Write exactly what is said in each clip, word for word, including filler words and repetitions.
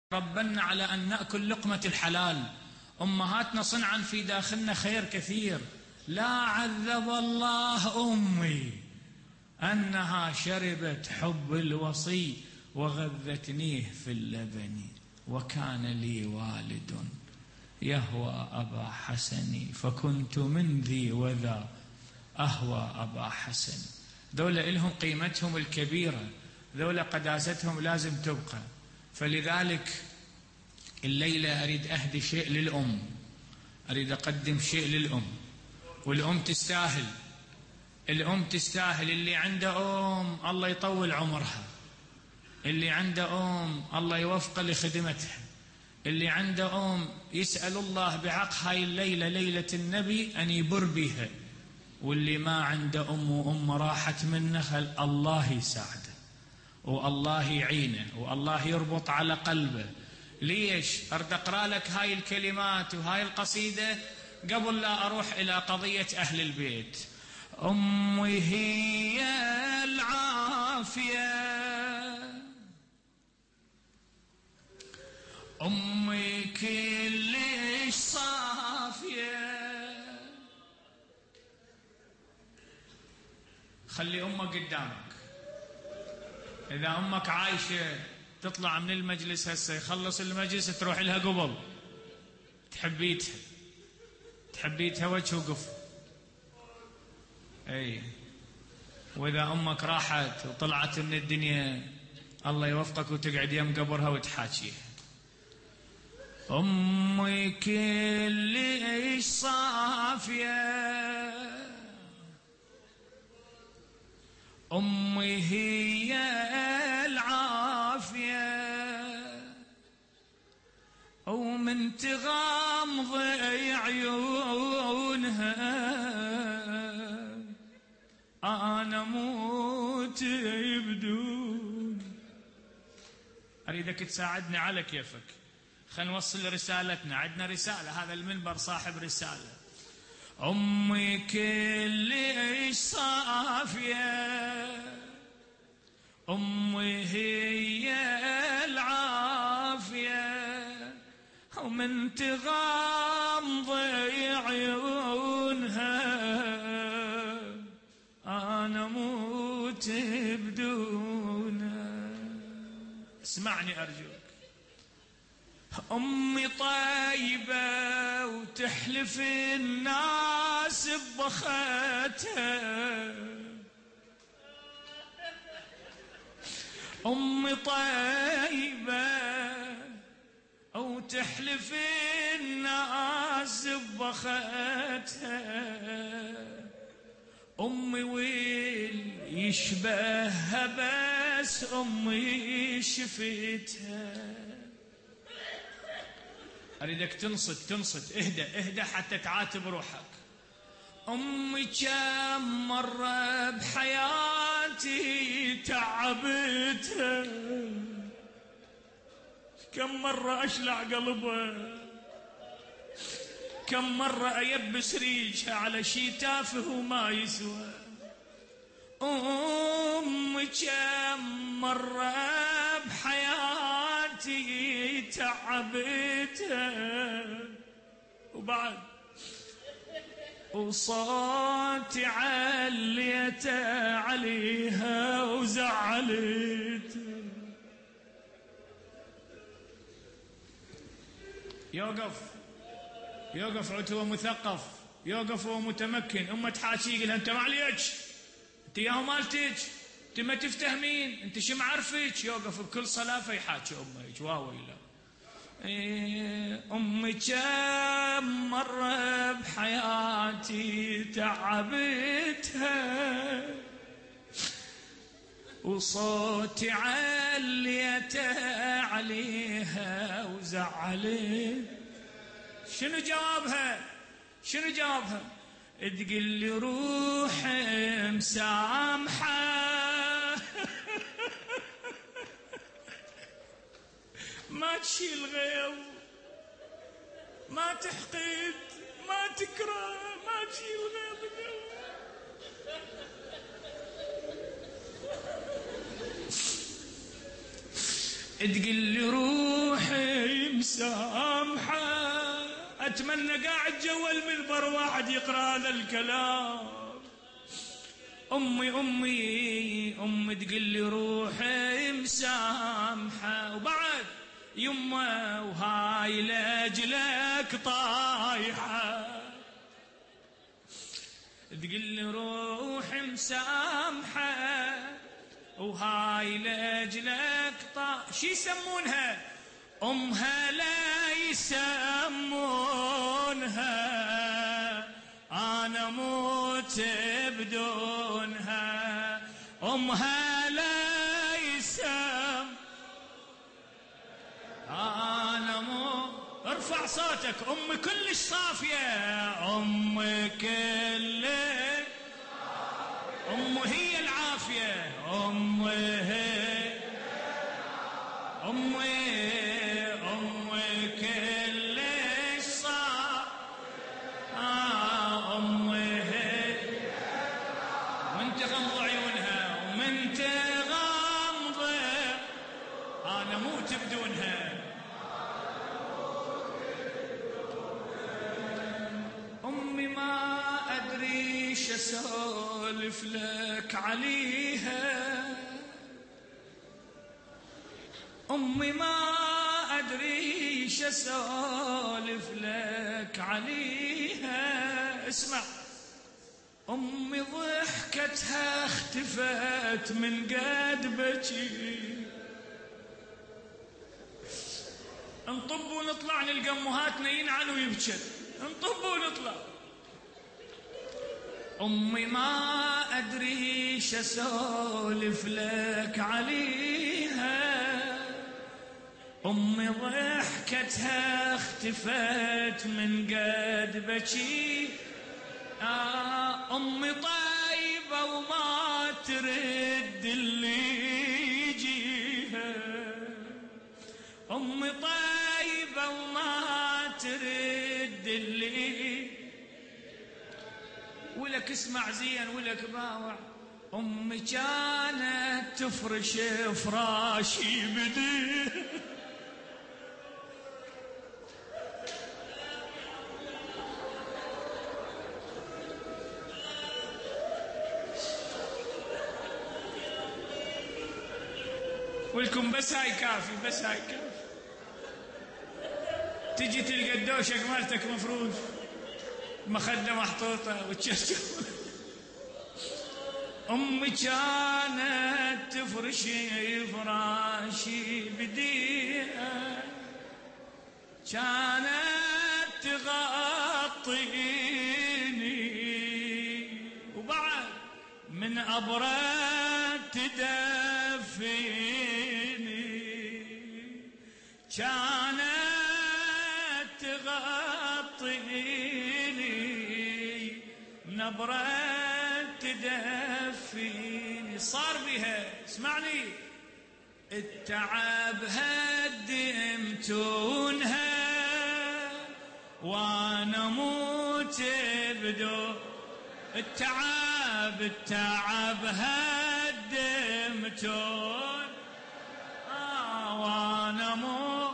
ربنا على أن نأكل لقمة الحلال. أمهاتنا صنعا في داخلنا خير كثير. لا عذب الله أمي أنها شربت حب الوصي وغذتنيه في اللبن، وكان لي والد يهوى أبا حسن فكنت من ذي وذا أهوى أبا حسن. ذولا إلهم قيمتهم الكبيرة، ذولا قداستهم لازم تبقى. فلذلك الليلة أريد أهدي شيء للأم، أريد أقدم شيء للأم، والأم تستاهل، الأم تستاهل. اللي عنده أم الله يطول عمرها، اللي عنده أم الله يوفق لخدمتها، اللي عنده أم يسأل الله بحق هاي الليلة ليلة النبي أن يبر بها. واللي ما عنده أم وأم راحت منه الله يساعده والله يعينه والله يربط على قلبه. ليش؟ أرد أقرأ لك هاي الكلمات وهاي القصيدة قبل لا أروح إلى قضية أهل البيت. أمي هي العافية، أمي كلش صافية. خلي أمك قدامك. إذا أمك عايشة تطلع من المجلس هسه، يخلص المجلس تروح لها قبل، تحبيتها تحبيتها وجه وقف. أي وإذا أمك راحت وطلعت من الدنيا الله يوفقك وتقعد يم قبرها وتحاكيها. أمي كلش صافية، أمي هي العافية، ومن تغمض عيونها أنا موت بدون. أريدك تساعدني على كيفك. خلينا نوصل رسالتنا، عندنا رسالة، هذا المنبر صاحب رسالة. أمي كلش صافية، أمي هي العافية، ومن تغمض عيونها أنا موت بدونها. اسمعني أرجوك. أمي طيبة وتحلف الناس ببختها، أمي طيبة وتحلف الناس ببختها، أمي ويل يشبهها بس أمي شفتها. أريدك تنصت تنصت، اهدى اهدى حتى تعاتب روحك. أمي كم مرة بحياتي تعبتها، كم مرة أشلع قلبها، كم مرة أيبس ريجها على شي تافه وما يسوى. أمي كم مرة بحياتي تعبتها، وبعد وصوتي عليت عليها وزعلتها. يوقف يوقف عتوه مثقف، يوقف وهو متمكن. أمه تحاكي لها أنت ما عليك، أنت ياهو مالتك، أنت ما تفتهمين، أنت شو معرفك. يوقف بكل صلافة يحاكي أمك واويلا. أمي كم مرة بحياتي تعبتها، وصوتي عليت عليها وزعلت. شنو جوابها؟ شنو جوابها؟ تقول لي روح مسامحة ما تشيل غيظ، ما تحقد، ما تكره، ما تشيل غيظ. تقول لي روحي أتمنى قاعد جوا المنبر واحد يقرأ هذا الكلام. أمي أمي أمي تقول لي روحي مسامحة، وبعد يمه وهاي لأجلك طايحة. تقول لي روحي مسامحة وهاي لأجلك طايحة. شي يسمونها؟ أمها لا يسمونها، أنا موت بدونها. أمها لا يسم أنا مو. ارفع صوتك. أمي كلش صافية، أمي كلش، أمي هي العافية، أمي هي أمي أمي كلش صافية، آه أمي هي. وانت غمض عيونها ومن تغمض أنا موت بدونها. أمي ما أدري شو أسولف لك عليها، أمي ما أدري شو أسولف لك عليها. اسمع. أمي ضحكتها اختفت من قد بكي. نطب ونطلع نلقى أمهاتنا ينعن ويبكت، نطب ونطلع. أمي ما أدري شو أسولف لك عليها، أمي ضحكتها اختفت من قد بكي. آه أمي طيبة وما ترد اللي يجيها، أمي طيبة وما ترد اللي. ولك اسمع زين ولك باوع. أمي كانت تفرش فراشي بدي، ولكم بس هاي كافي، بس هاي كافي. تجي تلقى الدوشك مالتك مفروش، مخدة محطوطة وتشرشر. أمي كانت تفرشي فراشي بديها، كانت تغطيني وبعد من أبرد تدفيني، كانت تغطيني من أبرد تدفيني. صار بها اسمعني التعب هدمتونها وانا موت بدون. التعب التعب هدمتون آه وانا موت.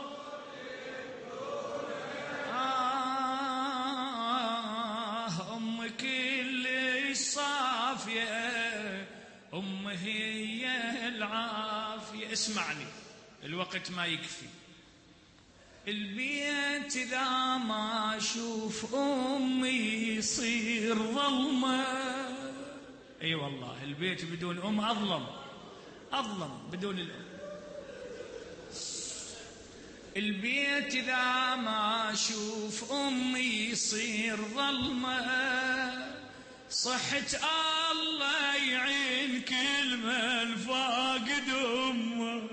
آه أم كل صافية، أم هي العافية. اسمعني الوقت ما يكفي. البيت إذا ما أشوف أمي يصير ظلمة. أي أيوة والله البيت بدون أم أظلم، أظلم بدون الأم. البيت إذا ما أشوف أمي يصير ظلمة. صحة الله يعين كل من فاقد أمه.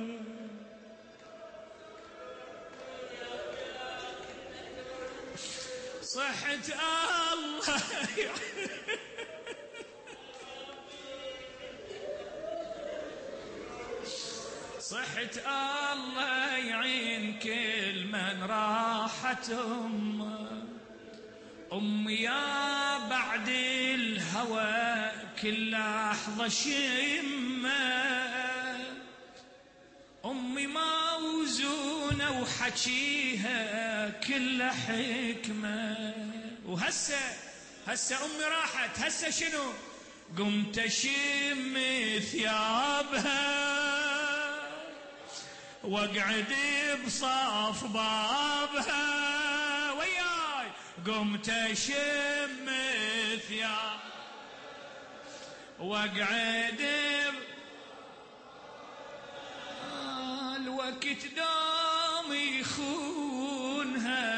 صحة الله صحة الله يعين كل من راحت أمه. أمي يا بعد الهوى كل لحظة شمة. أمي أمي موزونة وحكيها كل حكمة. وهسه هسه أمي راحت، هسه شنو؟ قمت أشم ثيابها واقعد بصاف بابها وياي، قمت أشم ثياب واقعد ب... آه الوقت دوم يخونها،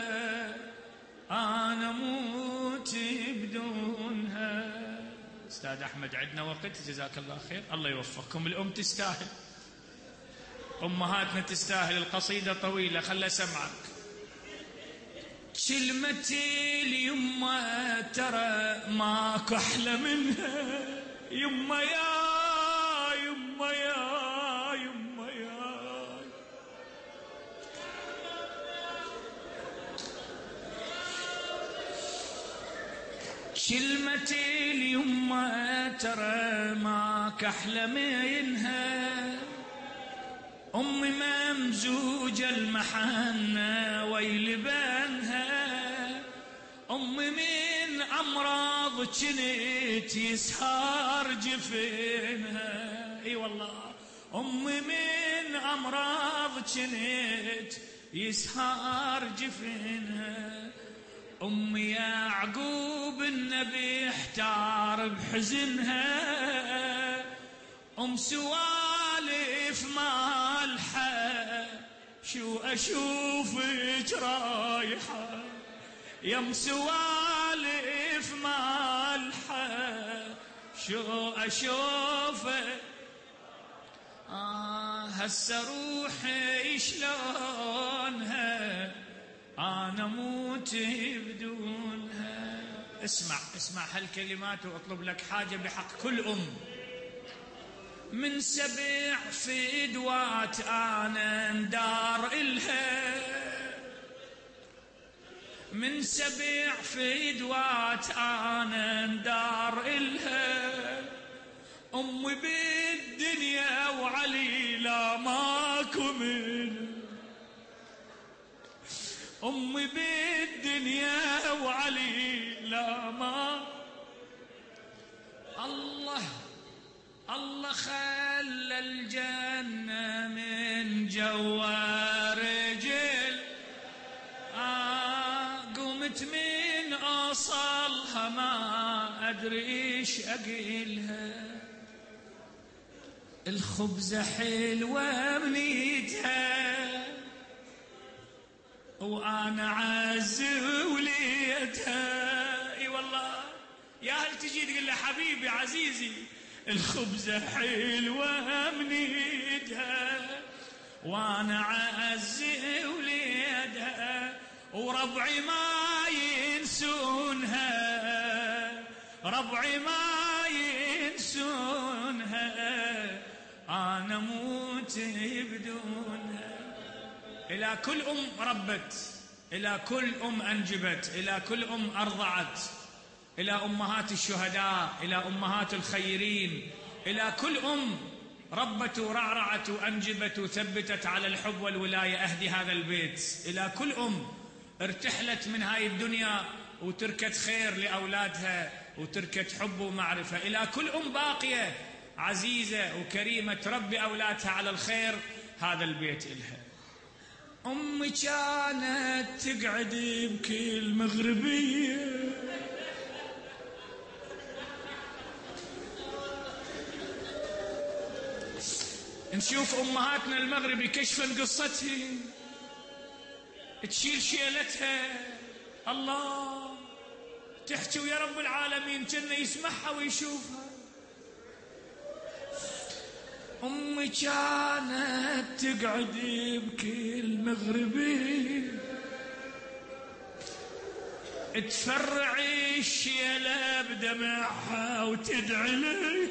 أنا موت بدونها. أستاذ أحمد عندنا وقت؟ جزاك الله خير، الله يوفقكم. الأم تستاهل، أمهاتنا تستاهل. القصيدة طويلة، خل أسمعك. كلمتي اليمة ترى ماكو أحلى منها، يمه يا يمه يا يمه يا. كلمتي اليمه ترى ماكو أحلى منها، أمي ممزوجة المحنة ويلبنها، أمي من أمراض جنت يسهر جفنها. اي والله أمي من أمراض جنت يسهر جفنها. أمي يعقوب النبي احتار بحزنها، أم سوالف مالحة شو أشوفك رايحة، يم سوالف مالحة شو أشوفك. آه هسه روحي شلونها، أنا موت بدونها. اسمع اسمع هالكلمات وأطلب لك حاجة بحق كل أم. من سبع فدوات أنا ندار إلها، من سبع فدوات أنا ندار إلها، أمي بالدنيا وعلي لا ماكو من، أمي بالدنيا وعلي لا ما. الله الله خلى الجنة من جوا رجل، آه قمت من أصلها ما أدري إيش أقيلها. الخبزة حلوة منيتها وأنا عز وليتها. اي والله يا هل تجي تقول له حبيبي عزيزي، الخبزة حلوة منيتها وانا عز وليدها، وربعي ما ينسونها، ربعي ما ينسونها، انا موت بدونها. الى كل ام ربت، الى كل ام انجبت، الى كل ام ارضعت، إلى أمهات الشهداء، إلى أمهات الخيرين، إلى كل أم ربت ورعرعت وأنجبت وثبتت على الحب والولاية، أهدي هذا البيت. إلى كل أم ارتحلت من هاي الدنيا وتركت خير لأولادها وتركت حب ومعرفة. إلى كل أم باقية عزيزة وكريمة تربي أولادها على الخير، هذا البيت إلها. أمي كانت تقعد بكل مغربية، نشوف أمهاتنا المغربي كشفن قصتها، تشيل شيلتها، الله تحكي ويا رب العالمين كأنه يسمعها ويشوفها. أمي كانت تقعد بكل مغربي تفرعي الشيلة بدمعها وتدعي لي،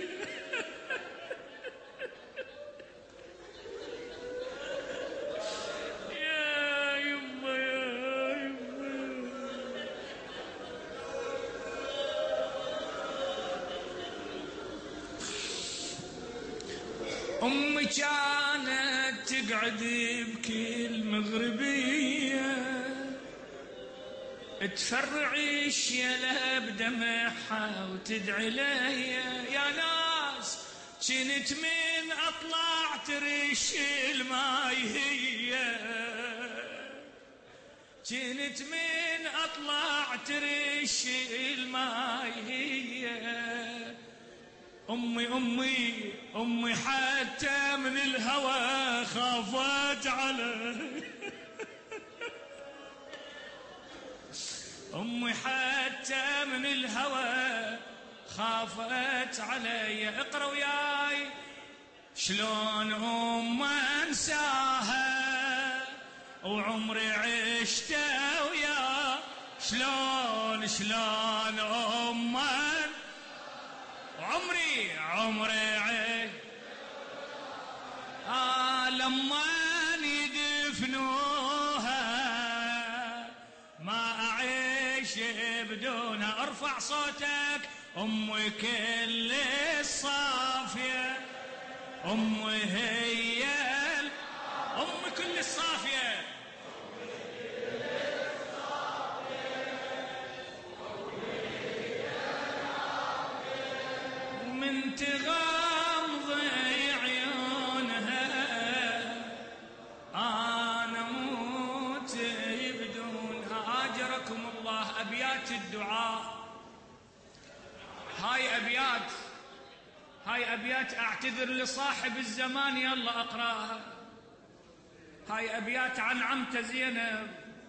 أمي كانت تقعد بكل مغربية تفرعي الشيلة بدمعها وتدعي ليا يا ناس كنت من أطلع ترش الماي هي كنت من أطلع ترش الماي هي أمي أمي أمي حتى من الهوى خافت علي أمي حتى من الهوى خافت علي. اقرأ وياي شلون أم أنساها وعمري عشت ويا شلون شلون أم عمري عمري عشت آه لما يدفنوها ما أعيش بدونها. ارفع صوتك أمي كل الصافية أمي هي أمي كل الصافية من تغمض عيونها أنا موت بدونها. أجركم الله. أبيات الدعاء هاي أبيات هاي أبيات أعتذر لصاحب الزمان يلا أقرأها. هاي أبيات عن عمته زينب.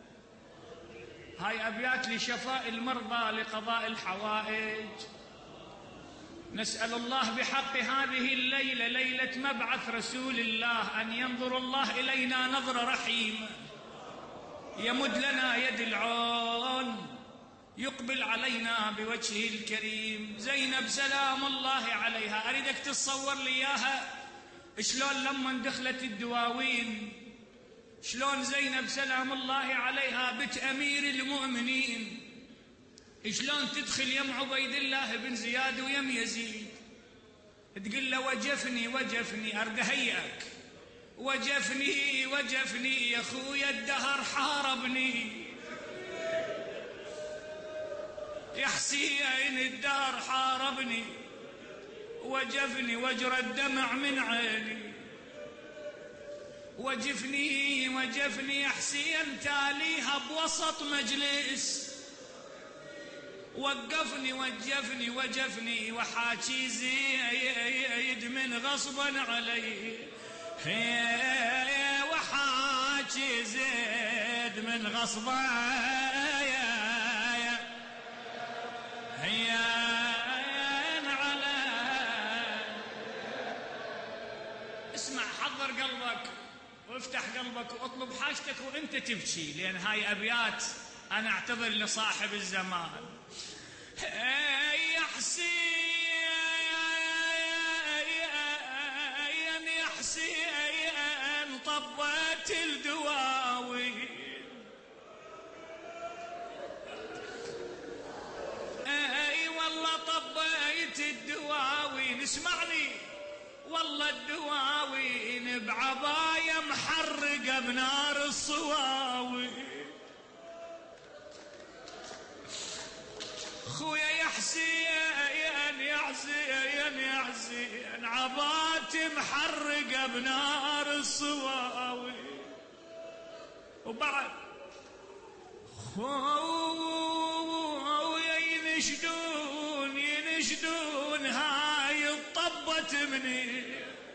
هاي أبيات لشفاء المرضى لقضاء الحوائج. نسأل الله بحق هذه الليلة ليلة مبعث رسول الله أن ينظر الله إلينا نظرة رحيمة يمد لنا يد العون يقبل علينا بوجهه الكريم. زينب سلام الله عليها أريدك تتصور لي إياها شلون لما دخلت الدواوين شلون زينب سلام الله عليها بنت أمير المؤمنين شلون تدخل يم عبيد الله بن زياد ويم يزيد تقول له وجفني وجفني أرد هيئك وجفني وجفني يا خويا الدهر حاربني يا حسين الدهر حاربني وجفني وجرى الدمع من عيني وجفني وجفني يا حسين تاليها بوسط مجلس وقفني وجفني وجفني وحاكي زيد من غصبا علي وحاكي زيد من غصبا هي على اسمع حضر قلبك وافتح قلبك واطلب حاجتك وانت تبكي لان هاي ابيات انا اعتذر لصاحب الزمان. يا حسين يا حسين طبت الدواوين اي والله طبيت الدواوين اسمعني والله الدواوين بعباية محرقة بنار الصواوين خويا يا حسين يا حسين يا حسين عباتي محرقة بنار الصواوين وبعد خويا ينشدون ينشدون هاي الطبت مني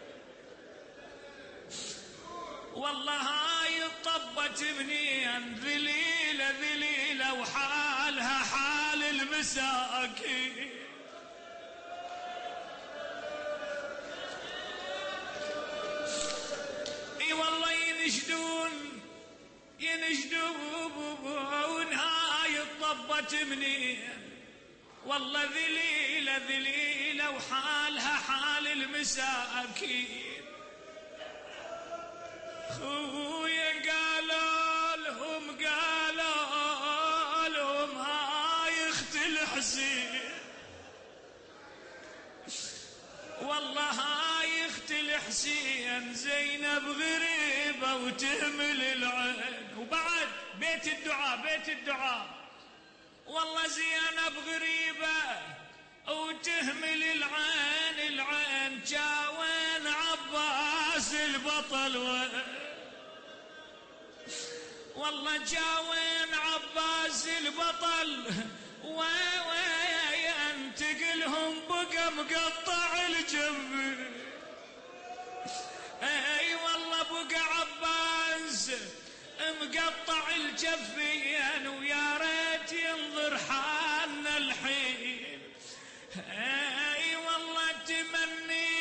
والله هاي الطبت مني ذليلة ذليلة وحالها حال المساكين اي والله ينشدون ينشدون هاي الطبت مني والله ذليلة ذليلة وحالها حال المساكين خويا قالوا لهم قالوا لهم هاي اخت الحسين والله هاي اخت الحسين زينب غريب بغريبة وتهمل العين. وبعد بيت الدعاء بيت الدعاء، والله زينب غريبة وتهمل العين العين، جاوين عباس البطل وين، والله جاوين عباس البطل وين، تقلهم بقى مقطع الجنب. اي والله بقى عباس مقطع الجفين، ويا ريت ينظر حالنا الحين. اي والله تمني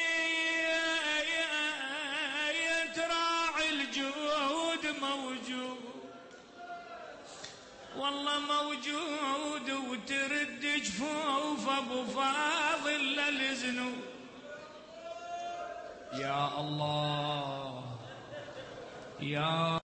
يتراعي الجود موجود، والله موجود، وترد جفوف ابو فاضل للذنوب. يا الله يا